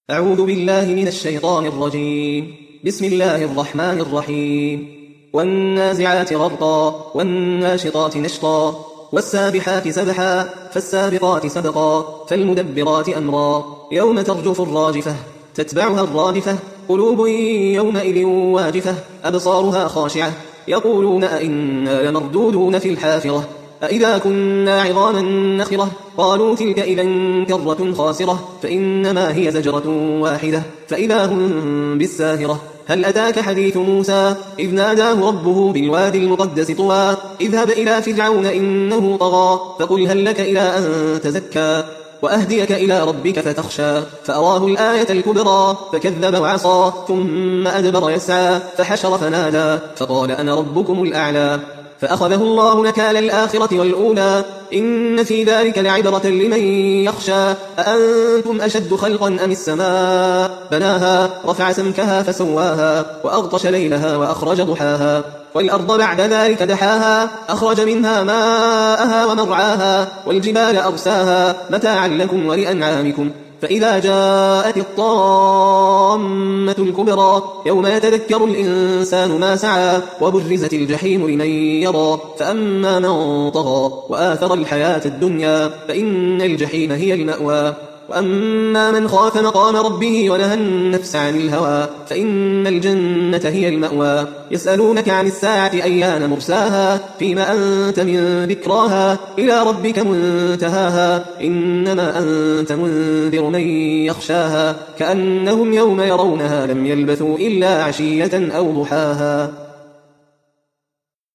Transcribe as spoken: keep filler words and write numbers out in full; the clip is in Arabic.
أعوذ بالله من الشيطان الرجيم. بسم الله الرحمن الرحيم. والنازعات غرقا والناشطات نشطا والسابحات سبحا فالسابقات سبقا فالمدبرات أمرا يوم ترجف الراجفة تتبعها الرادفة قلوب يومئذ واجفة أبصارها خاشعة يقولون أئنا لمردودون في الحافرة أئذا كنا عظاما نخرة قالوا تلك إذا كرة خاسرة فإنما هي زجرة واحدة فإذا هم بالساهرة هل أتاك حديث موسى إذ ناداه ربه بالوادي المقدس طوى اذهب إلى فرعون إنه طغى فقل هل لك إلى أن تزكى وأهديك إلى ربك فتخشى فأراه الآية الكبرى فكذب وعصى ثم أدبر يسعى فحشر فنادى فقال أنا ربكم الأعلى فأخذه الله نكال الآخرة والأولى إن في ذلك لعبرة لمن يخشى أأنتم أشد خلقا أم السماء بناها رفع سمكها فسواها وأغطش ليلها وأخرج ضحاها والأرض بعد ذلك دحاها أخرج منها ماءها ومرعاها والجبال أرساها متاعا لكم ولأنعامكم فإذا جاءت الطامة الكبرى يوم يتذكر الإنسان ما سعى وبرزت الجحيم لمن يرى فأما من طغى وآثر الحياة الدنيا فإن الجحيم هي المأوى وأما من خاف مقام ربه ونهى النفس عن الهوى فإن الجنة هي المأوى يسألونك عن الساعة أيان مرساها فيما أنت من ذكراها إلى ربك منتهاها إنما أنت منذر من يخشاها كأنهم يوم يرونها لم يلبثوا إلا عشية أو ضحاها.